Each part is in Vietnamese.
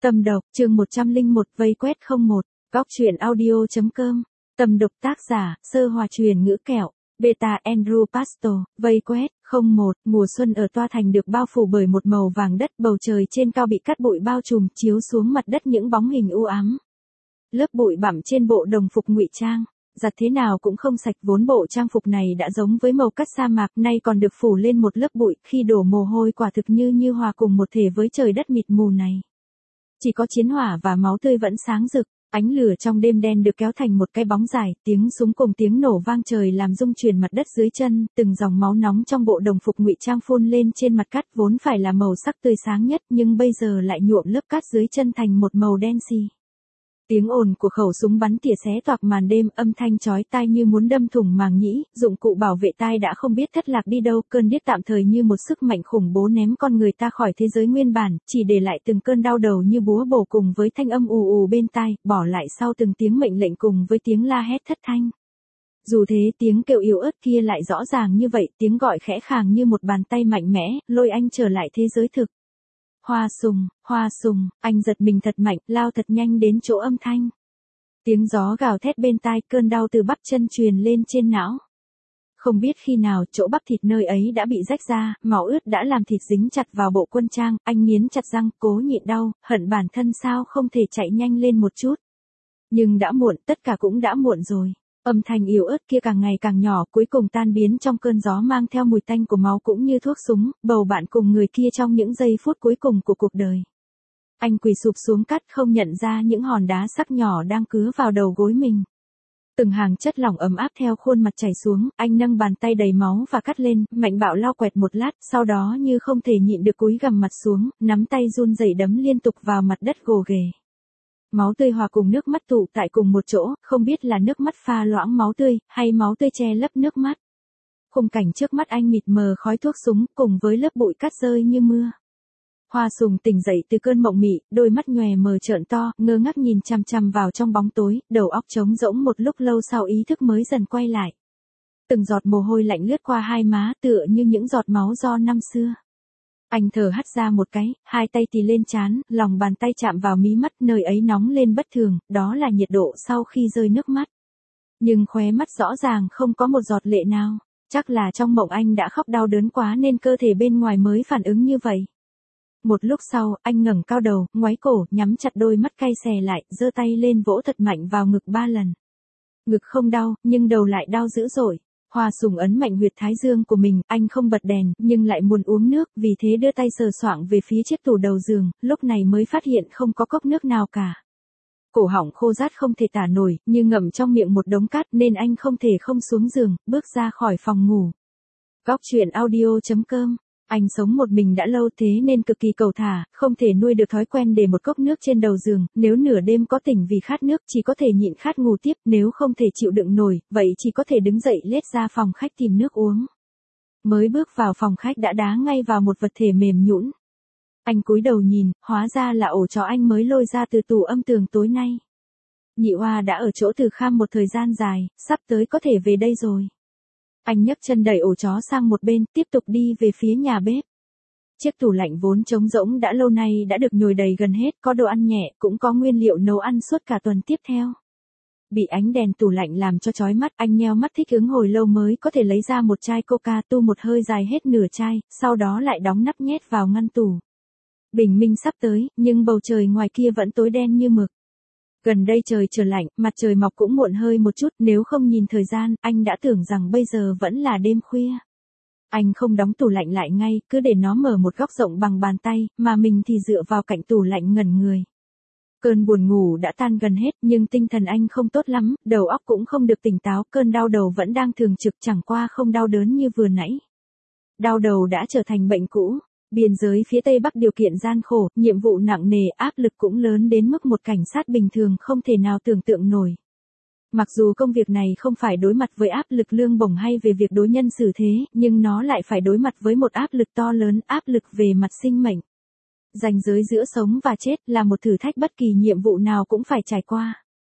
Tâm độc, chương 101, vây quét 01, góc truyện audio.com. Tâm độc tác giả, Sơ Hòa truyền ngữ kẹo, Beta Andrew Pastor, vây quét 01, mùa xuân ở Toa Thành được bao phủ bởi một màu vàng đất, bầu trời trên cao bị cát bụi bao trùm, chiếu xuống mặt đất những bóng hình u ám. Lớp bụi bặm trên bộ đồng phục ngụy trang, giặt thế nào cũng không sạch, vốn bộ trang phục này đã giống với màu cát sa mạc, nay còn được phủ lên một lớp bụi, khi đổ mồ hôi quả thực như hòa cùng một thể với trời đất mịt mù này. Chỉ có chiến hỏa và máu tươi vẫn sáng rực, ánh lửa trong đêm đen được kéo thành một cái bóng dài, tiếng súng cùng tiếng nổ vang trời làm rung chuyển mặt đất dưới chân, từng dòng máu nóng trong bộ đồng phục ngụy trang phun lên trên mặt cát vốn phải là màu sắc tươi sáng nhất, nhưng bây giờ lại nhuộm lớp cát dưới chân thành một màu đen xì. Tiếng ồn của khẩu súng bắn tỉa xé toạc màn đêm, âm thanh chói tai như muốn đâm thủng màng nhĩ, dụng cụ bảo vệ tai đã không biết thất lạc đi đâu, cơn điếc tạm thời như một sức mạnh khủng bố ném con người ta khỏi thế giới nguyên bản, chỉ để lại từng cơn đau đầu như búa bổ cùng với thanh âm ù ù bên tai, bỏ lại sau từng tiếng mệnh lệnh cùng với tiếng la hét thất thanh. Dù thế tiếng kêu yếu ớt kia lại rõ ràng như vậy, tiếng gọi khẽ khàng như một bàn tay mạnh mẽ, lôi anh trở lại thế giới thực. Hoa sùng, anh giật mình thật mạnh, lao thật nhanh đến chỗ âm thanh. Tiếng gió gào thét bên tai, cơn đau từ bắp chân truyền lên trên não. Không biết khi nào chỗ bắp thịt nơi ấy đã bị rách ra, máu ướt đã làm thịt dính chặt vào bộ quân trang, anh nghiến chặt răng, cố nhịn đau, hận bản thân sao không thể chạy nhanh lên một chút. Nhưng đã muộn, tất cả cũng đã muộn rồi. Âm thanh yếu ớt kia càng ngày càng nhỏ, cuối cùng tan biến trong cơn gió mang theo mùi tanh của máu cũng như thuốc súng, bầu bạn cùng người kia trong những giây phút cuối cùng của cuộc đời. Anh quỳ sụp xuống cát, không nhận ra những hòn đá sắc nhỏ đang cứa vào đầu gối mình. Từng hàng chất lỏng ấm áp theo khuôn mặt chảy xuống, anh nâng bàn tay đầy máu và cắt lên, mạnh bạo lau quẹt một lát, sau đó như không thể nhịn được cúi gằm mặt xuống, nắm tay run rẩy đấm liên tục vào mặt đất gồ ghề. Máu tươi hòa cùng nước mắt tụ tại cùng một chỗ, không biết là nước mắt pha loãng máu tươi, hay máu tươi che lấp nước mắt. Khung cảnh trước mắt anh mịt mờ khói thuốc súng, cùng với lớp bụi cát rơi như mưa. Hoa Sùng tỉnh dậy từ cơn mộng mị, đôi mắt nhòe mờ trợn to, ngơ ngác nhìn chằm chằm vào trong bóng tối, đầu óc trống rỗng một lúc lâu sau ý thức mới dần quay lại. Từng giọt mồ hôi lạnh lướt qua hai má tựa như những giọt máu do năm xưa. Anh thở hắt ra một cái, hai tay tì lên trán, lòng bàn tay chạm vào mí mắt, nơi ấy nóng lên bất thường, đó là nhiệt độ sau khi rơi nước mắt. Nhưng khóe mắt rõ ràng không có một giọt lệ nào, chắc là trong mộng anh đã khóc đau đớn quá nên cơ thể bên ngoài mới phản ứng như vậy. Một lúc sau, anh ngẩng cao đầu, ngoáy cổ, nhắm chặt đôi mắt cay xè lại, giơ tay lên vỗ thật mạnh vào ngực 3 lần. Ngực không đau, nhưng đầu lại đau dữ dội. Hoa Sùng ấn mạnh huyệt thái dương của mình, anh không bật đèn, nhưng lại muốn uống nước, vì thế đưa tay sờ soạng về phía chiếc tủ đầu giường, lúc này mới phát hiện không có cốc nước nào cả. Cổ họng khô rát không thể tả nổi, như ngậm trong miệng một đống cát nên anh không thể không xuống giường, bước ra khỏi phòng ngủ. Góc truyện audio.com. Anh sống một mình đã lâu thế nên cực kỳ cầu thả, không thể nuôi được thói quen để một cốc nước trên đầu giường, nếu nửa đêm có tỉnh vì khát nước chỉ có thể nhịn khát ngủ tiếp, nếu không thể chịu đựng nổi, vậy chỉ có thể đứng dậy lết ra phòng khách tìm nước uống. Mới bước vào phòng khách đã đá ngay vào một vật thể mềm nhũn. Anh cúi đầu nhìn, hóa ra là ổ chó anh mới lôi ra từ tủ âm tường tối nay. Nhị Oa đã ở chỗ Từ Kham một thời gian dài, sắp tới có thể về đây rồi. Anh nhấc chân đẩy ổ chó sang một bên, tiếp tục đi về phía nhà bếp. Chiếc tủ lạnh vốn trống rỗng đã lâu nay đã được nhồi đầy gần hết, có đồ ăn nhẹ, cũng có nguyên liệu nấu ăn suốt cả tuần tiếp theo. Bị ánh đèn tủ lạnh làm cho chói mắt, anh nheo mắt thích ứng hồi lâu mới có thể lấy ra một chai coca, tu một hơi dài hết nửa chai, sau đó lại đóng nắp nhét vào ngăn tủ. Bình minh sắp tới, nhưng bầu trời ngoài kia vẫn tối đen như mực. Gần đây trời trở lạnh, mặt trời mọc cũng muộn hơi một chút, nếu không nhìn thời gian, anh đã tưởng rằng bây giờ vẫn là đêm khuya. Anh không đóng tủ lạnh lại ngay, cứ để nó mở một góc rộng bằng bàn tay, mà mình thì dựa vào cạnh tủ lạnh ngẩn người. Cơn buồn ngủ đã tan gần hết, nhưng tinh thần anh không tốt lắm, đầu óc cũng không được tỉnh táo, cơn đau đầu vẫn đang thường trực, chẳng qua không đau đớn như vừa nãy. Đau đầu đã trở thành bệnh cũ. Biên giới phía Tây Bắc điều kiện gian khổ, nhiệm vụ nặng nề, áp lực cũng lớn đến mức một cảnh sát bình thường không thể nào tưởng tượng nổi. Mặc dù công việc này không phải đối mặt với áp lực lương bổng hay về việc đối nhân xử thế, nhưng nó lại phải đối mặt với một áp lực to lớn, áp lực về mặt sinh mệnh. Ranh giới giữa sống và chết là một thử thách bất kỳ nhiệm vụ nào cũng phải trải qua.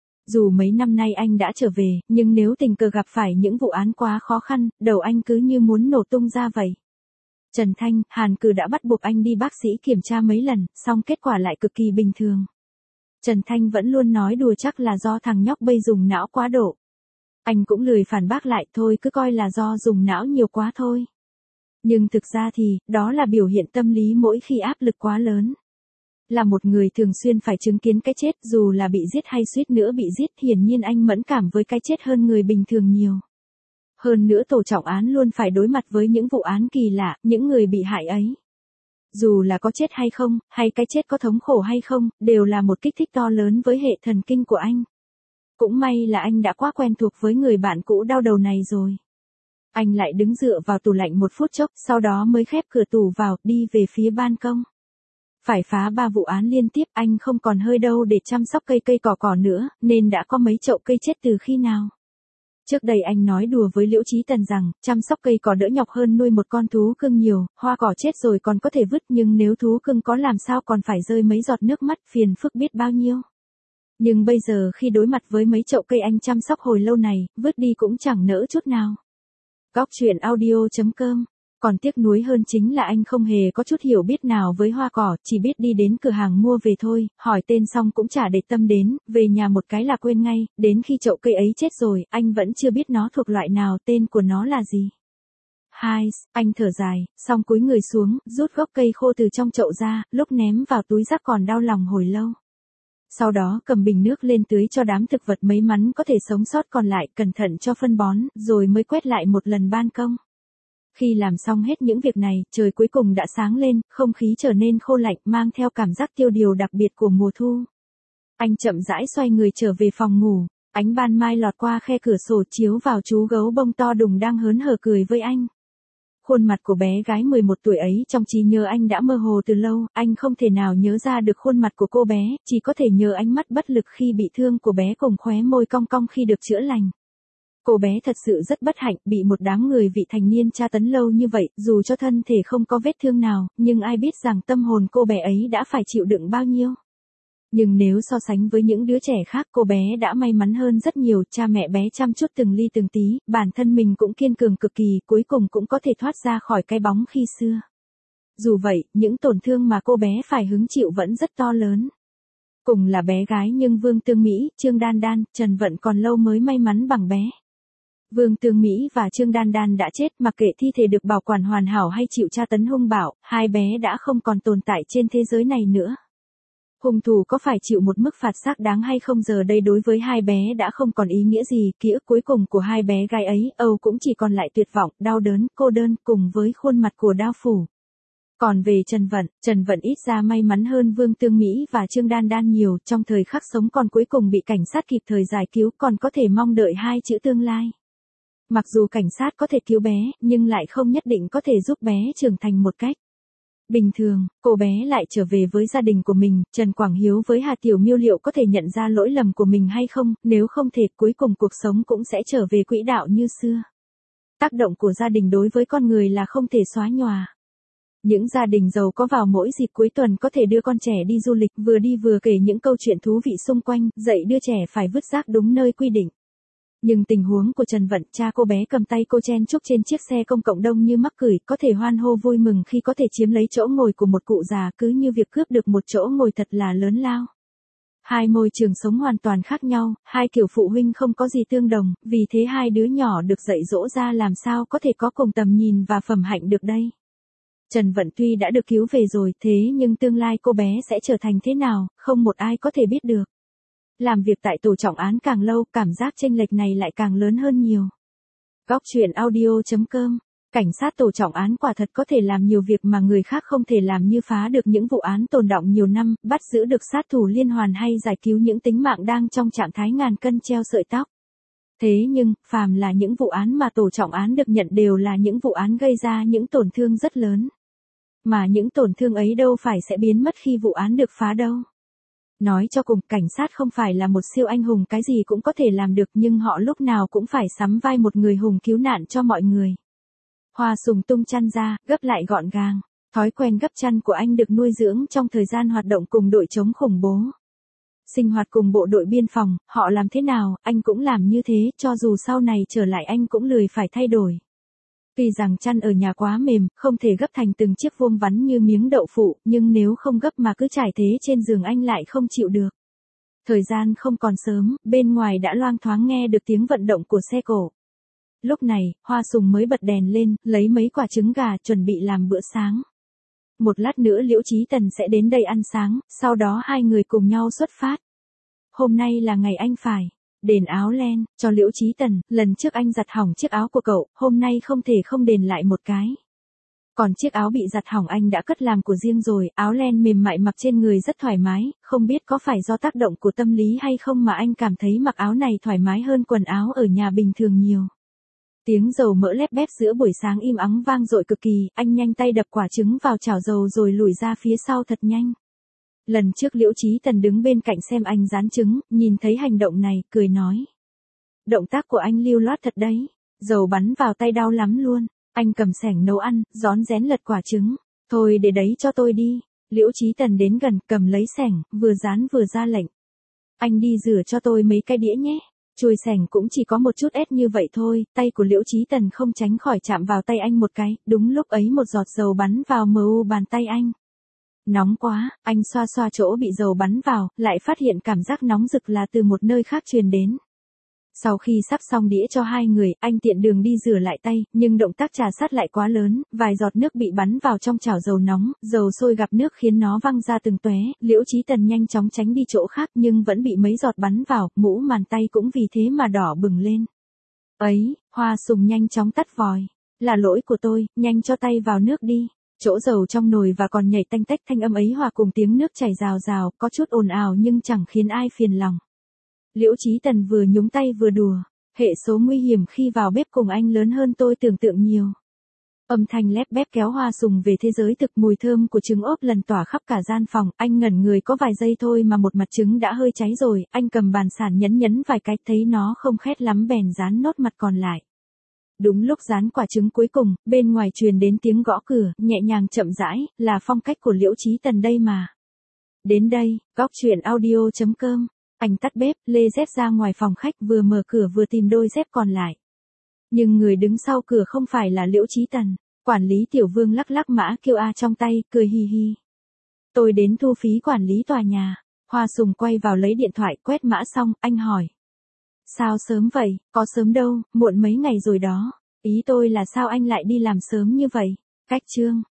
Dù mấy năm nay anh đã trở về, nhưng nếu tình cờ gặp phải những vụ án quá khó khăn, đầu anh cứ như muốn nổ tung ra vậy. Trần Thanh, Hàn Cừ đã bắt buộc anh đi bác sĩ kiểm tra mấy lần, song kết quả lại cực kỳ bình thường. Trần Thanh vẫn luôn nói đùa chắc là do thằng nhóc bây dùng não quá độ. Anh cũng lười phản bác lại, thôi cứ coi là do dùng não nhiều quá thôi. Nhưng thực ra thì, đó là biểu hiện tâm lý mỗi khi áp lực quá lớn. Là một người thường xuyên phải chứng kiến cái chết, dù là bị giết hay suýt nữa bị giết, hiển nhiên anh mẫn cảm với cái chết hơn người bình thường nhiều. Hơn nữa tổ trọng án luôn phải đối mặt với những vụ án kỳ lạ, những người bị hại ấy. Dù là có chết hay không, hay cái chết có thống khổ hay không, đều là một kích thích to lớn với hệ thần kinh của anh. Cũng may là anh đã quá quen thuộc với người bạn cũ đau đầu này rồi. Anh lại đứng dựa vào tủ lạnh một phút chốc, sau đó mới khép cửa tủ vào, đi về phía ban công. Phải phá 3 vụ án liên tiếp, anh không còn hơi đâu để chăm sóc cây cỏ nữa, nên đã có mấy chậu cây chết từ khi nào. Trước đây anh nói đùa với Liễu Chí Tần rằng, chăm sóc cây cỏ đỡ nhọc hơn nuôi một con thú cưng nhiều, hoa cỏ chết rồi còn có thể vứt, nhưng nếu thú cưng có làm sao còn phải rơi mấy giọt nước mắt, phiền phức biết bao nhiêu. Nhưng bây giờ khi đối mặt với mấy chậu cây anh chăm sóc hồi lâu này, vứt đi cũng chẳng nỡ chút nào. Góc truyện audio.com. Còn tiếc nuối hơn chính là anh không hề có chút hiểu biết nào với hoa cỏ, chỉ biết đi đến cửa hàng mua về thôi, hỏi tên xong cũng chả để tâm đến, về nhà một cái là quên ngay, đến khi chậu cây ấy chết rồi, anh vẫn chưa biết nó thuộc loại nào, tên của nó là gì. Anh thở dài, xong cúi người xuống, rút gốc cây khô từ trong chậu ra, lúc ném vào túi rác còn đau lòng hồi lâu. Sau đó cầm bình nước lên tưới cho đám thực vật may mắn có thể sống sót còn lại, cẩn thận cho phân bón, rồi mới quét lại một lần ban công. Khi làm xong hết những việc này, trời cuối cùng đã sáng lên, không khí trở nên khô lạnh, mang theo cảm giác tiêu điều đặc biệt của mùa thu. Anh chậm rãi xoay người trở về phòng ngủ, ánh ban mai lọt qua khe cửa sổ chiếu vào chú gấu bông to đùng đang hớn hở cười với anh. Khuôn mặt của bé gái 11 tuổi ấy trong trí nhớ anh đã mơ hồ từ lâu, anh không thể nào nhớ ra được khuôn mặt của cô bé, chỉ có thể nhớ ánh mắt bất lực khi bị thương của bé cùng khóe môi cong cong khi được chữa lành. Cô bé thật sự rất bất hạnh, bị một đám người vị thành niên tra tấn lâu như vậy, dù cho thân thể không có vết thương nào, nhưng ai biết rằng tâm hồn cô bé ấy đã phải chịu đựng bao nhiêu. Nhưng nếu so sánh với những đứa trẻ khác, cô bé đã may mắn hơn rất nhiều, cha mẹ bé chăm chút từng ly từng tí, bản thân mình cũng kiên cường cực kỳ, cuối cùng cũng có thể thoát ra khỏi cái bóng khi xưa. Dù vậy, những tổn thương mà cô bé phải hứng chịu vẫn rất to lớn. Cùng là bé gái nhưng Vương Tương Mỹ, Trương Đan Đan, Trần Vận còn lâu mới may mắn bằng bé. Vương Tương Mỹ và Trương Đan Đan đã chết, mặc kệ thi thể được bảo quản hoàn hảo hay chịu tra tấn hung bạo, hai bé đã không còn tồn tại trên thế giới này nữa. Hung thủ có phải chịu một mức phạt xác đáng hay không giờ đây đối với hai bé đã không còn ý nghĩa gì, ký ức cuối cùng của hai bé gái ấy, cũng chỉ còn lại tuyệt vọng, đau đớn, cô đơn cùng với khuôn mặt của đao phủ. Còn về Trần Vận ít ra may mắn hơn Vương Tương Mỹ và Trương Đan Đan nhiều, trong thời khắc sống còn cuối cùng bị cảnh sát kịp thời giải cứu, còn có thể mong đợi hai chữ tương lai. Mặc dù cảnh sát có thể cứu bé, nhưng lại không nhất định có thể giúp bé trưởng thành một cách bình thường. Cô bé lại trở về với gia đình của mình, Trần Quảng Hiếu với Hà Tiểu Miêu liệu có thể nhận ra lỗi lầm của mình hay không, nếu không thể cuối cùng cuộc sống cũng sẽ trở về quỹ đạo như xưa. Tác động của gia đình đối với con người là không thể xóa nhòa. Những gia đình giàu có vào mỗi dịp cuối tuần có thể đưa con trẻ đi du lịch, vừa đi vừa kể những câu chuyện thú vị xung quanh, dạy đưa trẻ phải vứt rác đúng nơi quy định. Nhưng tình huống của Trần Vận, cha cô bé cầm tay cô chen chúc trên chiếc xe công cộng đông như mắc cười, có thể hoan hô vui mừng khi có thể chiếm lấy chỗ ngồi của một cụ già, cứ như việc cướp được một chỗ ngồi thật là lớn lao. Hai môi trường sống hoàn toàn khác nhau, hai kiểu phụ huynh không có gì tương đồng, vì thế hai đứa nhỏ được dạy dỗ ra làm sao có thể có cùng tầm nhìn và phẩm hạnh được đây. Trần Vận tuy đã được cứu về rồi, thế nhưng tương lai cô bé sẽ trở thành thế nào, không một ai có thể biết được. Làm việc tại tổ trọng án càng lâu, cảm giác chênh lệch này lại càng lớn hơn nhiều. Góc truyện audio.com. Cảnh sát tổ trọng án quả thật có thể làm nhiều việc mà người khác không thể làm, như phá được những vụ án tồn đọng nhiều năm, bắt giữ được sát thủ liên hoàn hay giải cứu những tính mạng đang trong trạng thái ngàn cân treo sợi tóc. Thế nhưng, phàm là những vụ án mà tổ trọng án được nhận đều là những vụ án gây ra những tổn thương rất lớn. Mà những tổn thương ấy đâu phải sẽ biến mất khi vụ án được phá đâu. Nói cho cùng, cảnh sát không phải là một siêu anh hùng cái gì cũng có thể làm được, nhưng họ lúc nào cũng phải sắm vai một người hùng cứu nạn cho mọi người. Hoa Sùng tung chăn ra, gấp lại gọn gàng. Thói quen gấp chăn của anh được nuôi dưỡng trong thời gian hoạt động cùng đội chống khủng bố. Sinh hoạt cùng bộ đội biên phòng, họ làm thế nào, anh cũng làm như thế, cho dù sau này trở lại anh cũng lười phải thay đổi. Tuy rằng chăn ở nhà quá mềm, không thể gấp thành từng chiếc vuông vắn như miếng đậu phụ, nhưng nếu không gấp mà cứ trải thế trên giường anh lại không chịu được. Thời gian không còn sớm, bên ngoài đã loang thoáng nghe được tiếng vận động của xe cổ. Lúc này, Hoa Sùng mới bật đèn lên, lấy mấy quả trứng gà chuẩn bị làm bữa sáng. Một lát nữa Liễu Chí Tần sẽ đến đây ăn sáng, sau đó hai người cùng nhau xuất phát. Hôm nay là ngày anh phải đền áo len cho Liễu Chí Tần, lần trước anh giặt hỏng chiếc áo của cậu, hôm nay không thể không đền lại một cái. Còn chiếc áo bị giặt hỏng anh đã cất làm của riêng rồi, áo len mềm mại mặc trên người rất thoải mái, không biết có phải do tác động của tâm lý hay không mà anh cảm thấy mặc áo này thoải mái hơn quần áo ở nhà bình thường nhiều. Tiếng dầu mỡ lép bép giữa buổi sáng im ắng vang dội cực kỳ, anh nhanh tay đập quả trứng vào chảo dầu rồi lùi ra phía sau thật nhanh. Lần trước Liễu Chí Tần đứng bên cạnh xem anh rán trứng, nhìn thấy hành động này, cười nói. Động tác của anh lưu loát thật đấy, dầu bắn vào tay đau lắm luôn. Anh cầm xẻng nấu ăn, rón rén lật quả trứng. Thôi để đấy cho tôi đi. Liễu Chí Tần đến gần, cầm lấy xẻng, vừa rán vừa ra lệnh. Anh đi rửa cho tôi mấy cái đĩa nhé. Chùi xẻng cũng chỉ có một chút ép như vậy thôi, tay của Liễu Chí Tần không tránh khỏi chạm vào tay anh một cái, đúng lúc ấy một giọt dầu bắn vào mu bàn tay anh. Nóng quá, anh xoa xoa chỗ bị dầu bắn vào, lại phát hiện cảm giác nóng rực là từ một nơi khác truyền đến. Sau khi sắp xong đĩa cho hai người, anh tiện đường đi rửa lại tay, nhưng động tác trà sát lại quá lớn, vài giọt nước bị bắn vào trong chảo dầu nóng, dầu sôi gặp nước khiến nó văng ra từng tóe. Liễu Chí Tần nhanh chóng tránh đi chỗ khác nhưng vẫn bị mấy giọt bắn vào, mũ màn tay cũng vì thế mà đỏ bừng lên. Ấy, Hoa Sùng nhanh chóng tắt vòi. Là lỗi của tôi, nhanh cho tay vào nước đi. Chỗ dầu trong nồi và còn nhảy tanh tách, thanh âm ấy hòa cùng tiếng nước chảy rào rào, có chút ồn ào nhưng chẳng khiến ai phiền lòng. Liễu Chí Tần vừa nhúng tay vừa đùa, hệ số nguy hiểm khi vào bếp cùng anh lớn hơn tôi tưởng tượng nhiều. Âm thanh lép bép kéo Hoa Sùng về thế giới thực, mùi thơm của trứng ốp lần tỏa khắp cả gian phòng, anh ngẩn người có vài giây thôi mà một mặt trứng đã hơi cháy rồi, anh cầm bàn sản nhấn vài cái thấy nó không khét lắm bèn dán nốt mặt còn lại. Đúng lúc dán quả trứng cuối cùng, bên ngoài truyền đến tiếng gõ cửa, nhẹ nhàng chậm rãi, là phong cách của Liễu Chí Tần đây mà. Đến đây, goctruyện.audio.com. Anh tắt bếp, lê dép ra ngoài phòng khách, vừa mở cửa vừa tìm đôi dép còn lại. Nhưng người đứng sau cửa không phải là Liễu Chí Tần. Quản lý Tiểu Vương lắc lắc mã QR trong tay, cười hi hi. Tôi đến thu phí quản lý tòa nhà. Hoa Sùng quay vào lấy điện thoại, quét mã xong, anh hỏi. Sao sớm vậy? Có sớm đâu, muộn mấy ngày rồi đó. Ý tôi là sao anh lại đi làm sớm như vậy? Cách chương.